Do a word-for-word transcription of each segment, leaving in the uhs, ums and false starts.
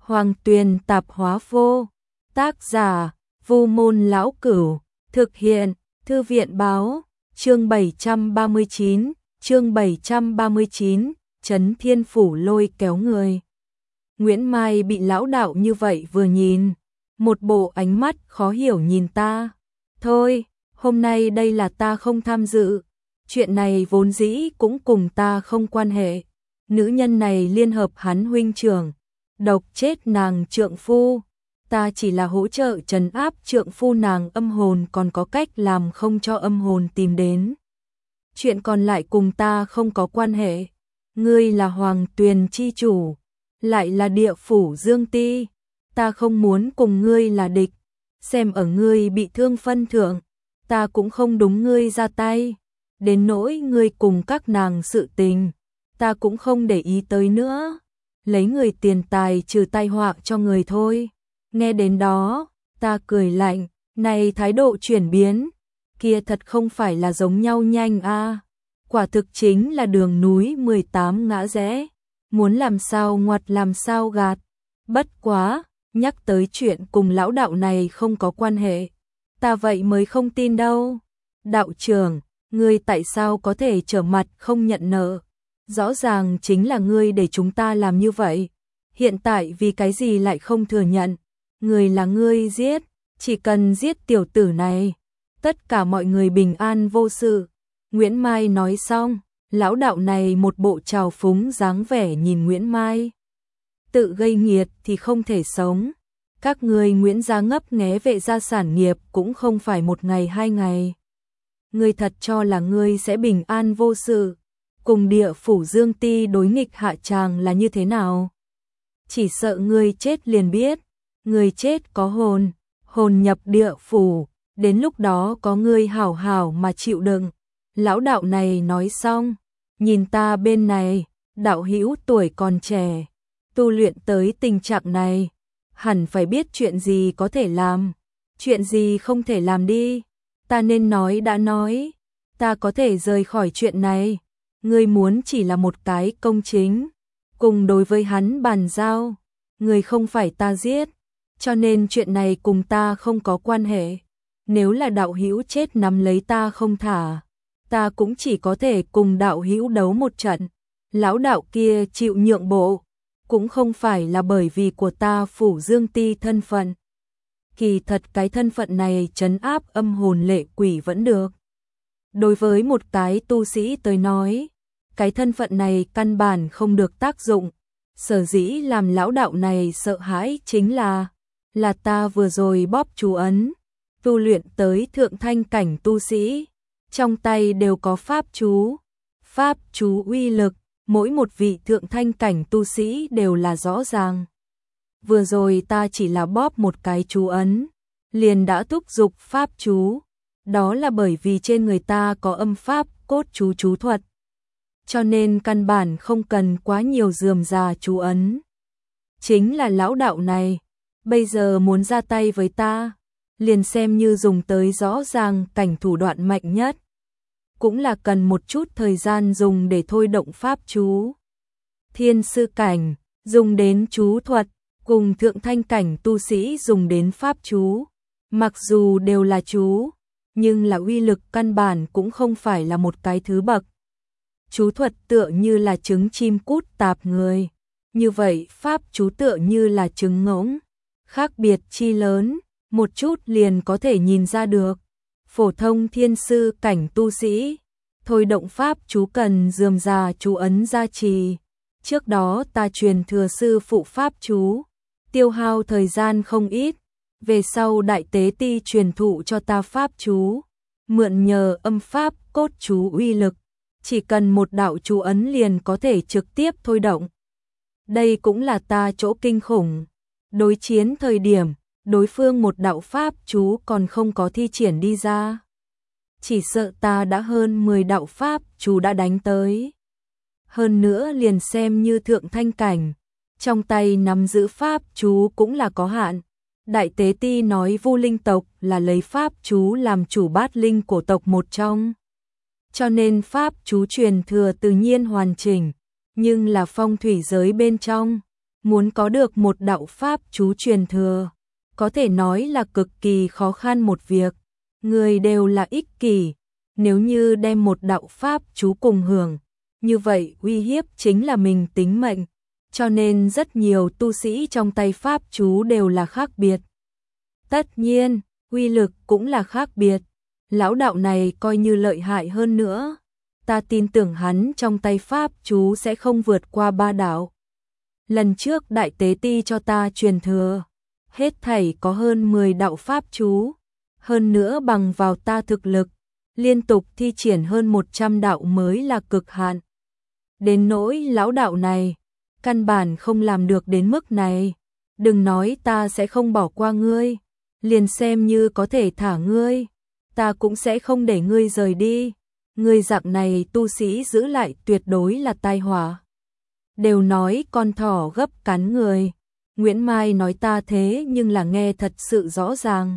Hoàng Tuyền Tạp Hóa Vô. Tác giả Vu Môn Lão Cửu. Thực hiện Thư viện Báo. Chương bảy trăm ba mươi chín. Chương bảy trăm ba mươi chín. Trấn Thiên Phủ lôi kéo người. Nguyễn Mai bị lão đạo như vậy vừa nhìn, một bộ ánh mắt khó hiểu nhìn ta. Thôi, hôm nay đây là ta không tham dự. Chuyện này vốn dĩ cũng cùng ta không quan hệ. Nữ nhân này liên hợp hắn huynh trưởng, độc chết nàng trượng phu. Ta chỉ là hỗ trợ trấn áp trượng phu nàng âm hồn, còn có cách làm không cho âm hồn tìm đến. Chuyện còn lại cùng ta không có quan hệ. Ngươi là Hoàng Tuyền chi chủ, lại là địa phủ Dương Ti. Ta không muốn cùng ngươi là địch. Xem ở ngươi bị thương phân thượng, ta cũng không đúng ngươi ra tay. Đến nỗi ngươi cùng các nàng sự tình, ta cũng không để ý tới nữa. Lấy người tiền tài trừ tai họa cho người thôi. Nghe đến đó, ta cười lạnh, này thái độ chuyển biến, kia thật không phải là giống nhau nhanh a. À. Quả thực chính là đường núi mười tám ngã rẽ, muốn làm sao ngoặt làm sao gạt. Bất quá, nhắc tới chuyện cùng lão đạo này không có quan hệ, ta vậy mới không tin đâu. Đạo trưởng, ngươi tại sao có thể trở mặt không nhận nợ? Rõ ràng chính là ngươi để chúng ta làm như vậy. Hiện tại vì cái gì lại không thừa nhận? Người là ngươi giết, chỉ cần giết tiểu tử này, tất cả mọi người bình an vô sự. Nguyễn Mai nói xong, lão đạo này một bộ trào phúng dáng vẻ nhìn Nguyễn Mai. Tự gây nghiệt thì không thể sống. Các ngươi Nguyễn gia ngấp nghé vệ gia sản nghiệp cũng không phải một ngày hai ngày. Ngươi thật cho là ngươi sẽ bình an vô sự, cùng địa phủ Dương Ti đối nghịch hạ tràng là như thế nào? Chỉ sợ ngươi chết liền biết. Người chết có hồn, hồn nhập địa phủ, đến lúc đó có ngươi hảo hảo mà chịu đựng. Lão đạo này nói xong, nhìn ta bên này, đạo hữu tuổi còn trẻ, tu luyện tới tình trạng này, hẳn phải biết chuyện gì có thể làm, chuyện gì không thể làm đi. Ta nên nói đã nói, ta có thể rời khỏi chuyện này. Ngươi muốn chỉ là một cái công chính, cùng đối với hắn bàn giao, người không phải ta giết. Cho nên chuyện này cùng ta không có quan hệ. Nếu là đạo hữu chết nắm lấy ta không thả, ta cũng chỉ có thể cùng đạo hữu đấu một trận. Lão đạo kia chịu nhượng bộ, cũng không phải là bởi vì của ta phủ Dương Ti thân phận. Kỳ thật cái thân phận này trấn áp âm hồn lệ quỷ vẫn được. Đối với một cái tu sĩ tới nói, cái thân phận này căn bản không được tác dụng. Sở dĩ làm lão đạo này sợ hãi chính là là ta vừa rồi bóp chú ấn, tu luyện tới thượng thanh cảnh tu sĩ, trong tay đều có pháp chú. Pháp chú uy lực, mỗi một vị thượng thanh cảnh tu sĩ đều là rõ ràng. Vừa rồi ta chỉ là bóp một cái chú ấn, liền đã thúc giục pháp chú, đó là bởi vì trên người ta có âm pháp cốt chú chú thuật. Cho nên căn bản không cần quá nhiều rườm rà chú ấn. Chính là lão đạo này, bây giờ muốn ra tay với ta, liền xem như dùng tới rõ ràng cảnh thủ đoạn mạnh nhất, cũng là cần một chút thời gian dùng để thôi động pháp chú. Thiên sư cảnh, dùng đến chú thuật, cùng thượng thanh cảnh tu sĩ dùng đến pháp chú. Mặc dù đều là chú, nhưng là uy lực căn bản cũng không phải là một cái thứ bậc. Chú thuật tựa như là trứng chim cút tạp người, như vậy pháp chú tựa như là trứng ngỗng. Khác biệt chi lớn, một chút liền có thể nhìn ra được. Phổ thông thiên sư cảnh tu sĩ, thôi động pháp chú cần rườm rà chú ấn gia trì. Trước đó ta truyền thừa sư phụ pháp chú, tiêu hao thời gian không ít. Về sau đại tế ti truyền thụ cho ta pháp chú, mượn nhờ âm pháp cốt chú uy lực, chỉ cần một đạo chú ấn liền có thể trực tiếp thôi động. Đây cũng là ta chỗ kinh khủng. Đối chiến thời điểm, đối phương một đạo pháp chú còn không có thi triển đi ra. Chỉ sợ ta đã hơn mười đạo pháp chú đã đánh tới. Hơn nữa liền xem như thượng thanh cảnh, trong tay nắm giữ pháp chú cũng là có hạn. Đại tế ti nói Vu Linh tộc là lấy pháp chú làm chủ bát linh cổ tộc một trong. Cho nên pháp chú truyền thừa tự nhiên hoàn chỉnh, nhưng là phong thủy giới bên trong, muốn có được một đạo pháp chú truyền thừa, có thể nói là cực kỳ khó khăn một việc. Người đều là ích kỷ, nếu như đem một đạo pháp chú cùng hưởng, như vậy uy hiếp chính là mình tính mệnh, cho nên rất nhiều tu sĩ trong tay pháp chú đều là khác biệt. Tất nhiên, uy lực cũng là khác biệt. Lão đạo này coi như lợi hại hơn nữa, ta tin tưởng hắn trong tay pháp chú sẽ không vượt qua ba đạo. Lần trước đại tế ti cho ta truyền thừa, hết thảy có hơn mười đạo pháp chú, hơn nữa bằng vào ta thực lực, liên tục thi triển hơn một trăm đạo mới là cực hạn. Đến nỗi lão đạo này, căn bản không làm được đến mức này, đừng nói ta sẽ không bỏ qua ngươi, liền xem như có thể thả ngươi, ta cũng sẽ không để ngươi rời đi. Ngươi dạng này tu sĩ giữ lại tuyệt đối là tai họa. Đều nói con thỏ gấp cắn người, Nguyễn Mai nói ta thế nhưng là nghe thật sự rõ ràng.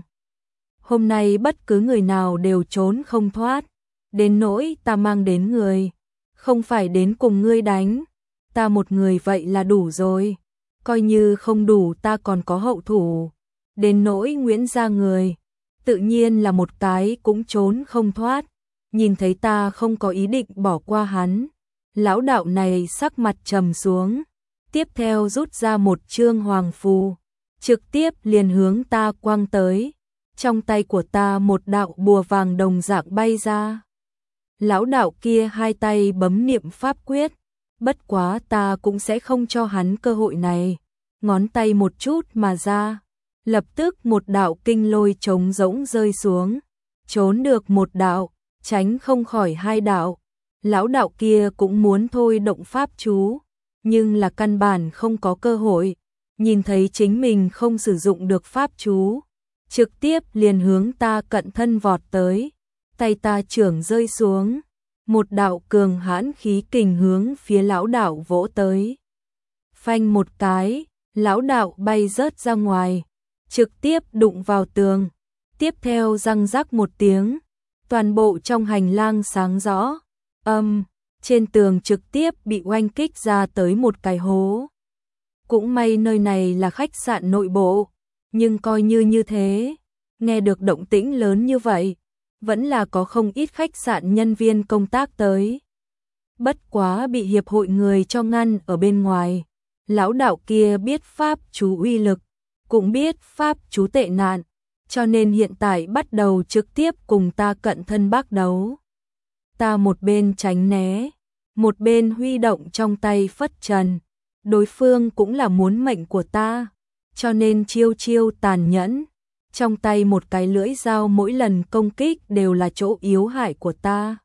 Hôm nay bất cứ người nào đều trốn không thoát, đến nỗi ta mang đến người, không phải đến cùng ngươi đánh, ta một người vậy là đủ rồi, coi như không đủ ta còn có hậu thủ. Đến nỗi Nguyễn gia người, tự nhiên là một cái cũng trốn không thoát, nhìn thấy ta không có ý định bỏ qua hắn. Lão đạo này sắc mặt trầm xuống, tiếp theo rút ra một chương hoàng phù, trực tiếp liền hướng ta quăng tới. Trong tay của ta một đạo bùa vàng đồng dạng bay ra. Lão đạo kia hai tay bấm niệm pháp quyết, bất quá ta cũng sẽ không cho hắn cơ hội này. Ngón tay một chút mà ra, lập tức một đạo kinh lôi trống rỗng rơi xuống, trốn được một đạo, tránh không khỏi hai đạo. Lão đạo kia cũng muốn thôi động pháp chú, nhưng là căn bản không có cơ hội, nhìn thấy chính mình không sử dụng được pháp chú, trực tiếp liền hướng ta cận thân vọt tới, tay ta chưởng rơi xuống, một đạo cường hãn khí kình hướng phía lão đạo vỗ tới. Phanh một cái, lão đạo bay rớt ra ngoài, trực tiếp đụng vào tường, tiếp theo răng rắc một tiếng, toàn bộ trong hành lang sáng rõ, âm, trên tường trực tiếp bị oanh kích ra tới một cái hố. Cũng may nơi này là khách sạn nội bộ, nhưng coi như như thế, nghe được động tĩnh lớn như vậy, vẫn là có không ít khách sạn nhân viên công tác tới. Bất quá bị hiệp hội người cho ngăn ở bên ngoài. Lão đạo kia biết pháp chú uy lực, cũng biết pháp chú tệ nạn, cho nên hiện tại bắt đầu trực tiếp cùng ta cận thân bác đấu. Ta một bên tránh né, một bên huy động trong tay phất trần. Đối phương cũng là muốn mệnh của ta, cho nên chiêu chiêu tàn nhẫn. Trong tay một cái lưỡi dao mỗi lần công kích đều là chỗ yếu hại của ta.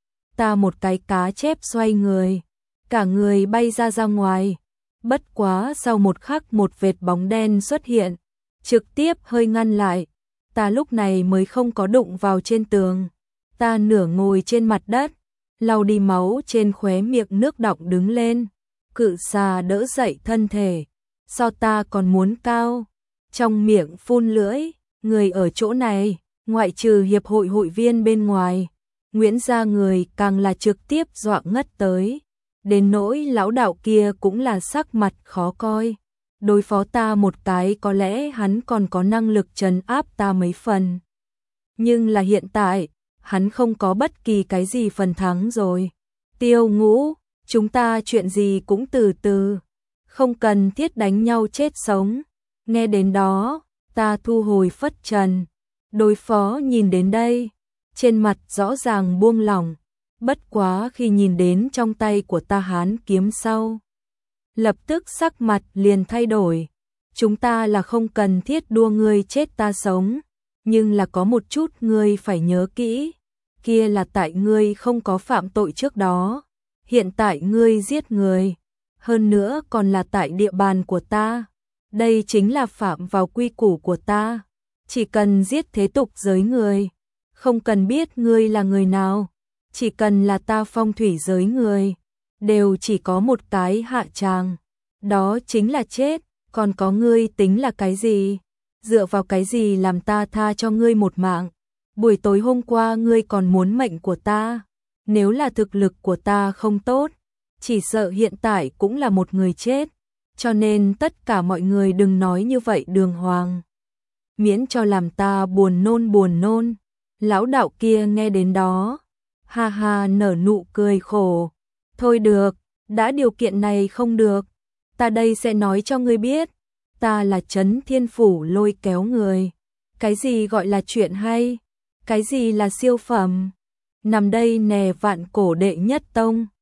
Ta một cái cá chép xoay người, cả người bay ra ra ngoài. Bất quá sau một khắc một vệt bóng đen xuất hiện, trực tiếp hơi ngăn lại. Ta lúc này mới không có đụng vào trên tường. Ta nửa ngồi trên mặt đất, lau đi máu trên khóe miệng nước đọng đứng lên. Cự xà đỡ dậy thân thể, so ta còn muốn cao, trong miệng phun lưỡi. Người ở chỗ này, ngoại trừ hiệp hội hội viên bên ngoài, Nguyễn gia người càng là trực tiếp dọa ngất tới. Đến nỗi lão đạo kia cũng là sắc mặt khó coi. Đối phó ta một cái có lẽ hắn còn có năng lực trấn áp ta mấy phần. Nhưng là hiện tại, hắn không có bất kỳ cái gì phần thắng rồi. Tiêu Ngũ, chúng ta chuyện gì cũng từ từ, không cần thiết đánh nhau chết sống. Nghe đến đó, ta thu hồi phất trần. Đối phó nhìn đến đây, trên mặt rõ ràng buông lỏng. Bất quá khi nhìn đến trong tay của ta hán kiếm sau, lập tức sắc mặt liền thay đổi. Chúng ta là không cần thiết đua ngươi chết ta sống, nhưng là có một chút ngươi phải nhớ kỹ, kia là tại ngươi không có phạm tội trước đó, hiện tại ngươi giết người, hơn nữa còn là tại địa bàn của ta, đây chính là phạm vào quy củ của ta, chỉ cần giết thế tục giới người, không cần biết ngươi là người nào. Chỉ cần là ta phong thủy giới người, đều chỉ có một cái hạ tràng, đó chính là chết, còn có ngươi tính là cái gì? Dựa vào cái gì làm ta tha cho ngươi một mạng? Buổi tối hôm qua ngươi còn muốn mệnh của ta, nếu là thực lực của ta không tốt, chỉ sợ hiện tại cũng là một người chết. cho nên tất cả mọi người đừng nói như vậy đường hoàng. Miễn cho làm ta buồn nôn buồn nôn. Lão đạo kia nghe đến đó, ha ha nở nụ cười khổ. Thôi được, đã điều kiện này không được, ta đây sẽ nói cho ngươi biết, ta là Trấn Thiên Phủ lôi kéo người. Cái gì gọi là chuyện hay? Cái gì là siêu phẩm? Nằm đây nè vạn cổ đệ nhất tông.